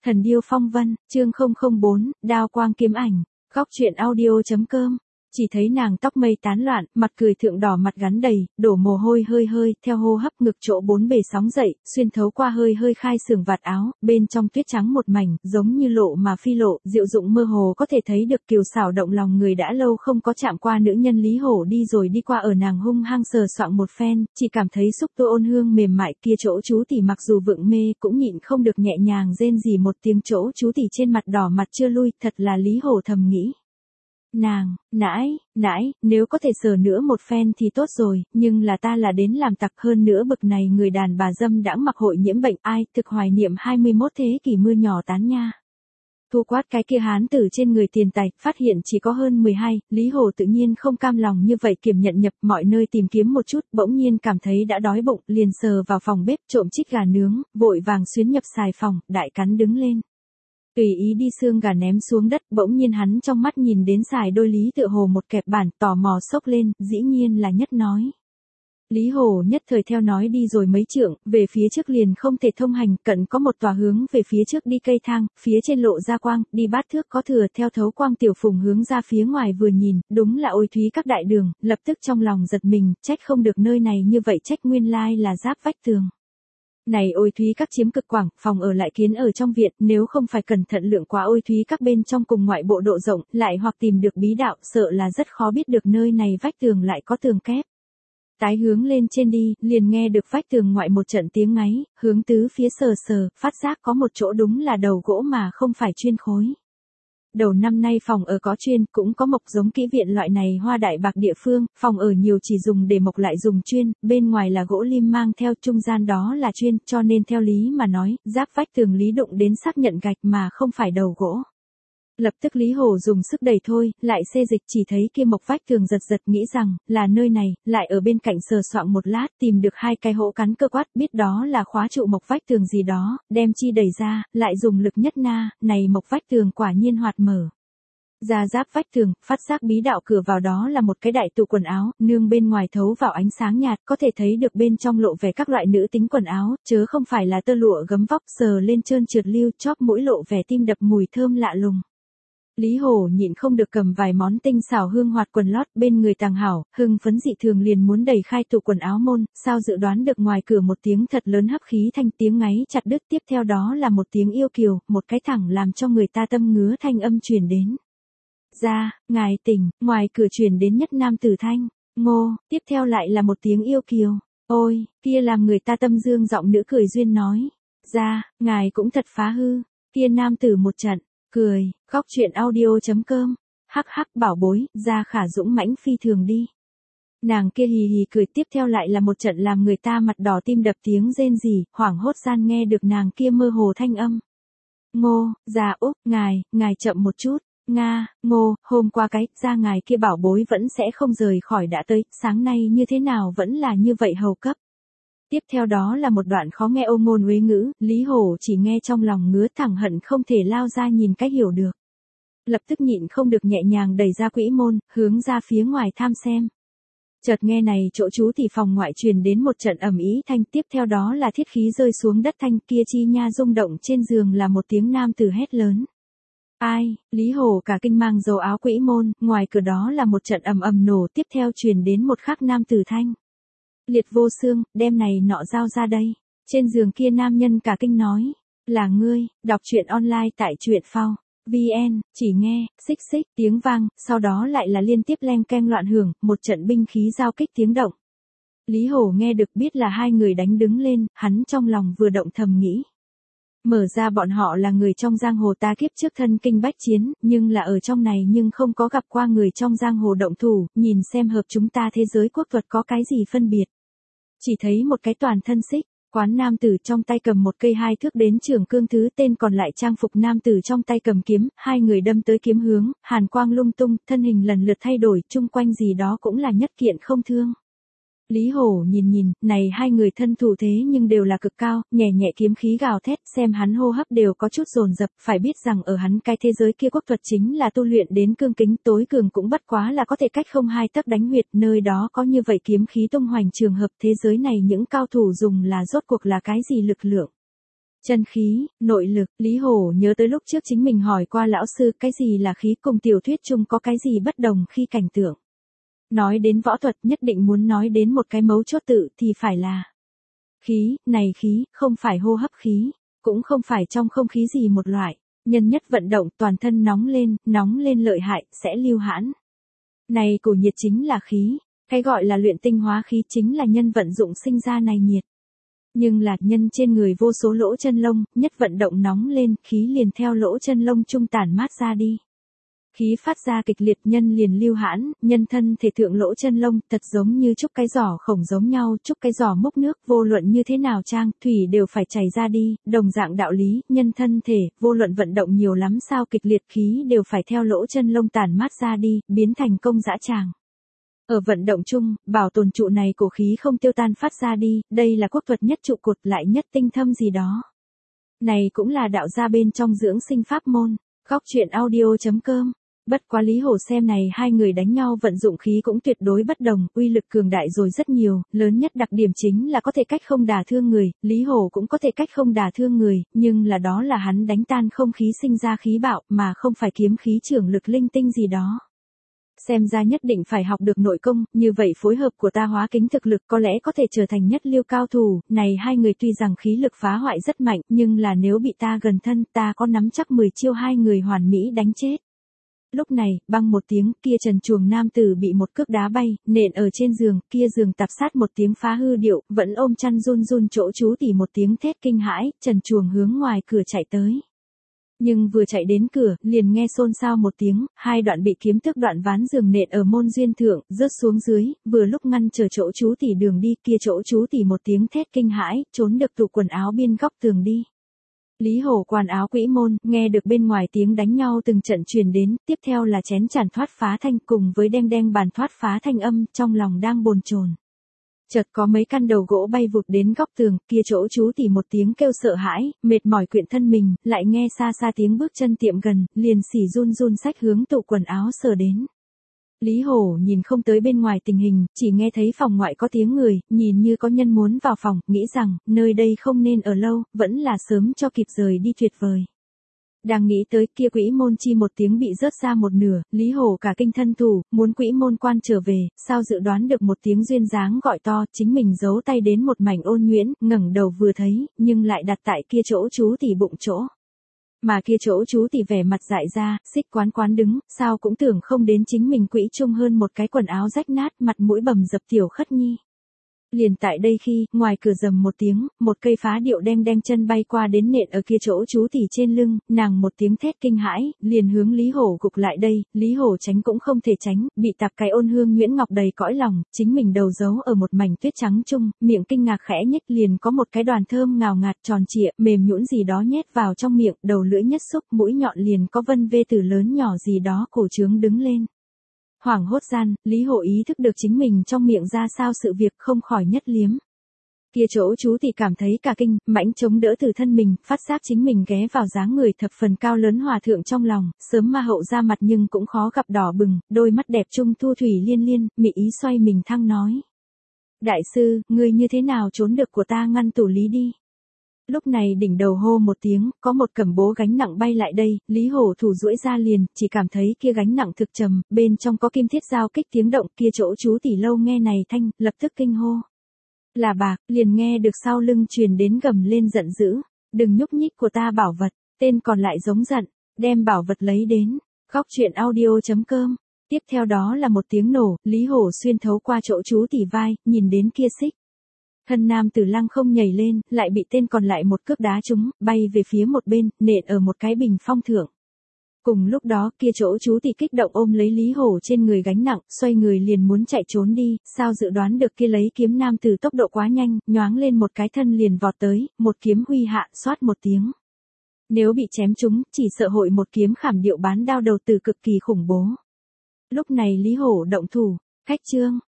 Thần điêu phong vân, chương 004, đao quang kiếm ảnh, góc truyện audio.com. Chỉ thấy nàng tóc mây tán loạn, mặt cười thượng đỏ mặt gắn đầy, đổ mồ hôi hơi hơi, theo hô hấp ngực chỗ bốn bề sóng dậy, xuyên thấu qua hơi hơi khai sườn vạt áo, bên trong tuyết trắng một mảnh, giống như lộ mà phi lộ, diệu dụng mơ hồ có thể thấy được kiều xảo động lòng người đã lâu không có chạm qua nữ nhân Lý Hổ đi rồi đi qua ở nàng hung hăng sờ soạng một phen, chỉ cảm thấy xúc tu ôn hương mềm mại kia chỗ chú tỷ mặc dù vượng mê cũng nhịn không được nhẹ nhàng rên rỉ một tiếng chỗ chú tỷ trên mặt đỏ mặt chưa lui, thật là Lý Hổ thầm nghĩ. Nàng, nãi, nếu có thể sờ nữa một phen thì tốt rồi, nhưng là ta là đến làm tặc hơn nữa bực này người đàn bà dâm đãng mặc hội nhiễm bệnh ai, thực hoài niệm 21 thế kỷ mưa nhỏ tán nha. Thu quát cái kia hán tử trên người tiền tài, phát hiện chỉ có hơn 12, Lý Hổ tự nhiên không cam lòng như vậy kiểm nhận nhập mọi nơi tìm kiếm một chút, bỗng nhiên cảm thấy đã đói bụng, liền sờ vào phòng bếp trộm chích gà nướng, vội vàng xuyến nhập xài phòng, đại cắn đứng lên. Tùy ý đi xương gà ném xuống đất, bỗng nhiên hắn trong mắt nhìn đến xài đôi Lý tựa hồ một kẹp bản, tò mò xốc lên, dĩ nhiên là Nhất nói. Lý Hổ nhất thời theo nói đi rồi mấy trượng, về phía trước liền không thể thông hành, cận có một tòa hướng về phía trước đi cây thang, phía trên lộ ra quang, đi bát thước có thừa theo thấu quang tiểu phùng hướng ra phía ngoài vừa nhìn, đúng là Ôi Thúy các đại đường, lập tức trong lòng giật mình, trách không được nơi này như vậy trách nguyên lai là giáp vách tường. Này Ôi Thúy các chiếm cực quảng, phòng ở lại kiến ở trong viện, nếu không phải cẩn thận lượng quá Ôi Thúy các bên trong cùng ngoại bộ độ rộng, lại hoặc tìm được bí đạo, sợ là rất khó biết được nơi này vách tường lại có tường kép. Tái hướng lên trên đi, liền nghe được vách tường ngoại một trận tiếng ngáy, hướng tứ phía sờ, phát giác có một chỗ đúng là đầu gỗ mà không phải chuyên khối. Đầu năm nay phòng ở có chuyên, cũng có mộc giống kỹ viện loại này hoa đại bạc địa phương, phòng ở nhiều chỉ dùng để mộc lại dùng chuyên, bên ngoài là gỗ lim mang theo trung gian đó là chuyên, cho nên theo lý mà nói, giáp vách tường Lý đụng đến xác nhận gạch mà không phải đầu gỗ. Lập tức Lý Hổ dùng sức đẩy thôi, lại xê dịch chỉ thấy kia mộc vách tường giật nghĩ rằng, là nơi này, lại ở bên cạnh sờ soạng một lát, tìm được hai cái hỗ cắn cơ quát, biết đó là khóa trụ mộc vách tường gì đó, đem chi đẩy ra, lại dùng lực nhất na, này mộc vách tường quả nhiên hoạt mở. Ra giáp vách tường, phát giác bí đạo cửa vào đó là một cái đại tủ quần áo, nương bên ngoài thấu vào ánh sáng nhạt, có thể thấy được bên trong lộ vẻ các loại nữ tính quần áo, chớ không phải là tơ lụa gấm vóc sờ lên trơn trượt lưu, chóp mũi lộ vẻ tim đập mùi thơm lạ lùng. Lý Hổ nhịn không được cầm vài món tinh xảo hương hoạt quần lót bên người tàng hảo, hưng phấn dị thường liền muốn đẩy khai tủ quần áo môn, sao dự đoán được ngoài cửa một tiếng thật lớn hấp khí thanh tiếng ngáy chặt đứt, tiếp theo đó là một tiếng yêu kiều, một cái thẳng làm cho người ta tâm ngứa thanh âm truyền đến. Ra, ngài tỉnh, ngoài cửa truyền đến Nhất nam tử thanh, ngô, tiếp theo lại là một tiếng yêu kiều, ôi, kia làm người ta tâm dương giọng nữ cười duyên nói. Ra, ngài cũng thật phá hư, kia nam tử một trận. Cười, góc truyện audio.com, hắc bảo bối, ra khả dũng mãnh phi thường đi. Nàng kia hì hì cười tiếp theo lại là một trận làm người ta mặt đỏ tim đập tiếng rên rỉ, hoảng hốt gian nghe được nàng kia mơ hồ thanh âm. Ngô, già Úc, ngài chậm một chút, Nga, Ngô, hôm qua cái, ra ngài kia bảo bối vẫn sẽ không rời khỏi đã tới, sáng nay như thế nào vẫn là như vậy hầu cấp. Tiếp theo đó là một đoạn khó nghe ô ngôn uế ngữ, Lý Hổ chỉ nghe trong lòng ngứa thẳng hận không thể lao ra nhìn cách hiểu được. Lập tức nhịn không được nhẹ nhàng đẩy ra quỹ môn, hướng ra phía ngoài tham xem. Chợt nghe này chỗ chú thì phòng ngoại truyền đến một trận ầm ĩ thanh, tiếp theo đó là thiết khí rơi xuống đất thanh, kia chi nha rung động trên giường là một tiếng nam tử hét lớn. Ai, Lý Hổ cả kinh mang dầu áo quỹ môn, ngoài cửa đó là một trận ầm nổ, tiếp theo truyền đến một khắc nam tử thanh. Liệt vô xương, đem này nọ giao ra đây. Trên giường kia nam nhân cả kinh nói. Là ngươi, đọc truyện online tại truyện phao. VN, chỉ nghe, xích, tiếng vang, sau đó lại là liên tiếp leng keng loạn hưởng, một trận binh khí giao kích tiếng động. Lý Hổ nghe được biết là hai người đánh đứng lên, hắn trong lòng vừa động thầm nghĩ. Mở ra bọn họ là người trong giang hồ ta kiếp trước thân kinh bách chiến, nhưng là ở trong này nhưng không có gặp qua người trong giang hồ động thủ, nhìn xem hợp chúng ta thế giới quốc thuật có cái gì phân biệt. Chỉ thấy một cái toàn thân xích, quán nam tử trong tay cầm một cây 2 thước đến trường cương thứ tên còn lại trang phục nam tử trong tay cầm kiếm, hai người đâm tới kiếm hướng, hàn quang lung tung, thân hình lần lượt thay đổi, chung quanh gì đó cũng là nhất kiện không thương. Lý Hổ nhìn, này hai người thân thủ thế nhưng đều là cực cao, nhẹ kiếm khí gào thét, xem hắn hô hấp đều có chút dồn dập, phải biết rằng ở hắn cái thế giới kia quốc thuật chính là tu luyện đến cương kính tối cường cũng bất quá là có thể cách không 2 tấc đánh huyệt, nơi đó có như vậy kiếm khí tung hoành trường hợp thế giới này những cao thủ dùng là rốt cuộc là cái gì lực lượng. Chân khí, nội lực, Lý Hổ nhớ tới lúc trước chính mình hỏi qua lão sư cái gì là khí cùng tiểu thuyết chung có cái gì bất đồng khi cảnh tượng. Nói đến võ thuật nhất định muốn nói đến một cái mấu chốt tự thì phải là khí, này khí, không phải hô hấp khí, cũng không phải trong không khí gì một loại, nhân nhất vận động toàn thân nóng lên lợi hại, sẽ lưu hãn. Này cổ nhiệt chính là khí, cái gọi là luyện tinh hóa khí chính là nhân vận dụng sinh ra này nhiệt. Nhưng là nhân trên người vô số lỗ chân lông, nhất vận động nóng lên, khí liền theo lỗ chân lông trung tản mát ra đi. Khí phát ra kịch liệt nhân liền lưu hãn, nhân thân thể thượng lỗ chân lông, thật giống như chúc cái giỏ khổng giống nhau, chúc cái giỏ múc nước, vô luận như thế nào trang, thủy đều phải chảy ra đi, đồng dạng đạo lý, nhân thân thể, vô luận vận động nhiều lắm sao kịch liệt khí đều phải theo lỗ chân lông tản mát ra đi, biến thành công dã tràng. Ở vận động chung, bảo tồn trụ này cổ khí không tiêu tan phát ra đi, đây là quốc thuật nhất trụ cột lại nhất tinh thâm gì đó. Này cũng là đạo gia bên trong dưỡng sinh pháp môn, góc truyện audio.com. Bất quá Lý Hổ xem này hai người đánh nhau vận dụng khí cũng tuyệt đối bất đồng, uy lực cường đại rồi rất nhiều, lớn nhất đặc điểm chính là có thể cách không đả thương người, Lý Hổ cũng có thể cách không đả thương người, nhưng là đó là hắn đánh tan không khí sinh ra khí bạo mà không phải kiếm khí trưởng lực linh tinh gì đó. Xem ra nhất định phải học được nội công, như vậy phối hợp của ta hóa kính thực lực có lẽ có thể trở thành nhất lưu cao thủ, này hai người tuy rằng khí lực phá hoại rất mạnh, nhưng là nếu bị ta gần thân ta có nắm chắc 10 chiêu hai người hoàn mỹ đánh chết. Lúc này, băng một tiếng, kia trần truồng nam tử bị một cước đá bay, nện ở trên giường, kia giường tạp sát một tiếng phá hư điệu, vẫn ôm chăn run chỗ chú tỉ một tiếng thét kinh hãi, trần truồng hướng ngoài cửa chạy tới. Nhưng vừa chạy đến cửa, liền nghe xôn xao một tiếng, hai đoạn bị kiếm tước đoạn ván giường nện ở môn duyên thượng, rớt xuống dưới, vừa lúc ngăn chờ chỗ chú tỉ đường đi, kia chỗ chú tỉ một tiếng thét kinh hãi, trốn được tủ quần áo biên góc tường đi. Lý Hổ quàn áo quỹ môn, nghe được bên ngoài tiếng đánh nhau từng trận truyền đến, tiếp theo là chén chản thoát phá thanh cùng với đeng bàn thoát phá thanh âm, trong lòng đang bồn chồn. Chợt có mấy căn đầu gỗ bay vụt đến góc tường, kia chỗ chú tỉ một tiếng kêu sợ hãi, mệt mỏi quyện thân mình, lại nghe xa tiếng bước chân tiệm gần, liền xỉ run xách hướng tủ quần áo sờ đến. Lý Hổ nhìn không tới bên ngoài tình hình, chỉ nghe thấy phòng ngoại có tiếng người, nhìn như có nhân muốn vào phòng, nghĩ rằng, nơi đây không nên ở lâu, vẫn là sớm cho kịp rời đi tuyệt vời. Đang nghĩ tới kia quỹ môn chi một tiếng bị rớt ra một nửa, Lý Hổ cả kinh thân thủ, muốn quỹ môn quan trở về, sao dự đoán được một tiếng duyên dáng gọi to, chính mình giấu tay đến một mảnh ôn nhuyễn, ngẩng đầu vừa thấy, nhưng lại đặt tại kia chỗ chú tỉ bụng chỗ. Mà kia chỗ chú tỉ vẻ mặt dại ra, xích quán đứng, sao cũng tưởng không đến chính mình quỹ chung hơn một cái quần áo rách nát, mặt mũi bầm dập tiểu khất nhi. Liền tại đây khi, ngoài cửa rầm một tiếng, một cây phá điệu đen chân bay qua đến nện ở kia chỗ chú tỉ trên lưng, nàng một tiếng thét kinh hãi, liền hướng Lý Hổ gục lại đây, Lý Hổ tránh cũng không thể tránh, bị tạp cái ôn hương nhuyễn ngọc đầy cõi lòng, chính mình đầu giấu ở một mảnh tuyết trắng chung, miệng kinh ngạc khẽ nhếch liền có một cái đoàn thơm ngào ngạt tròn trịa, mềm nhũn gì đó nhét vào trong miệng, đầu lưỡi nhất xúc, mũi nhọn liền có vân vê từ lớn nhỏ gì đó cổ trướng đứng lên. Hoảng hốt gian, Lý Hổ ý thức được chính mình trong miệng ra sao sự việc không khỏi nhất liếm. Kia chỗ chú thì cảm thấy cả kinh, mãnh chống đỡ từ thân mình, phát giác chính mình ghé vào dáng người thập phần cao lớn hòa thượng trong lòng, sớm ma hậu ra mặt nhưng cũng khó gặp đỏ bừng, đôi mắt đẹp trung thu thủy liên, mị ý xoay mình thăng nói. Đại sư, ngươi như thế nào trốn được của ta ngăn tủ lý đi. Lúc này đỉnh đầu hô một tiếng, có một cẩm bố gánh nặng bay lại đây, Lý Hổ thủ duỗi ra liền, chỉ cảm thấy kia gánh nặng thực trầm, bên trong có kim thiết giao kích tiếng động, kia chỗ chú tỉ lâu nghe này thanh, lập tức kinh hô. Là bạc, liền nghe được sau lưng truyền đến gầm lên giận dữ, đừng nhúc nhích của ta bảo vật, tên còn lại giống giận, đem bảo vật lấy đến, góc truyện audio.com. Tiếp theo đó là một tiếng nổ, Lý Hổ xuyên thấu qua chỗ chú tỉ vai, nhìn đến kia xích. Thân nam tử lăng không nhảy lên, lại bị tên còn lại một cước đá trúng, bay về phía một bên, nện ở một cái bình phong thượng. Cùng lúc đó, kia chỗ chú thì kích động ôm lấy Lý Hổ trên người gánh nặng, xoay người liền muốn chạy trốn đi, sao dự đoán được kia lấy kiếm nam tử tốc độ quá nhanh, nhoáng lên một cái thân liền vọt tới, một kiếm huy hạ, xoát một tiếng. Nếu bị chém trúng, chỉ sợ hội một kiếm khảm điệu bán đao đầu tử cực kỳ khủng bố. Lúc này Lý Hổ động thủ, khách trương.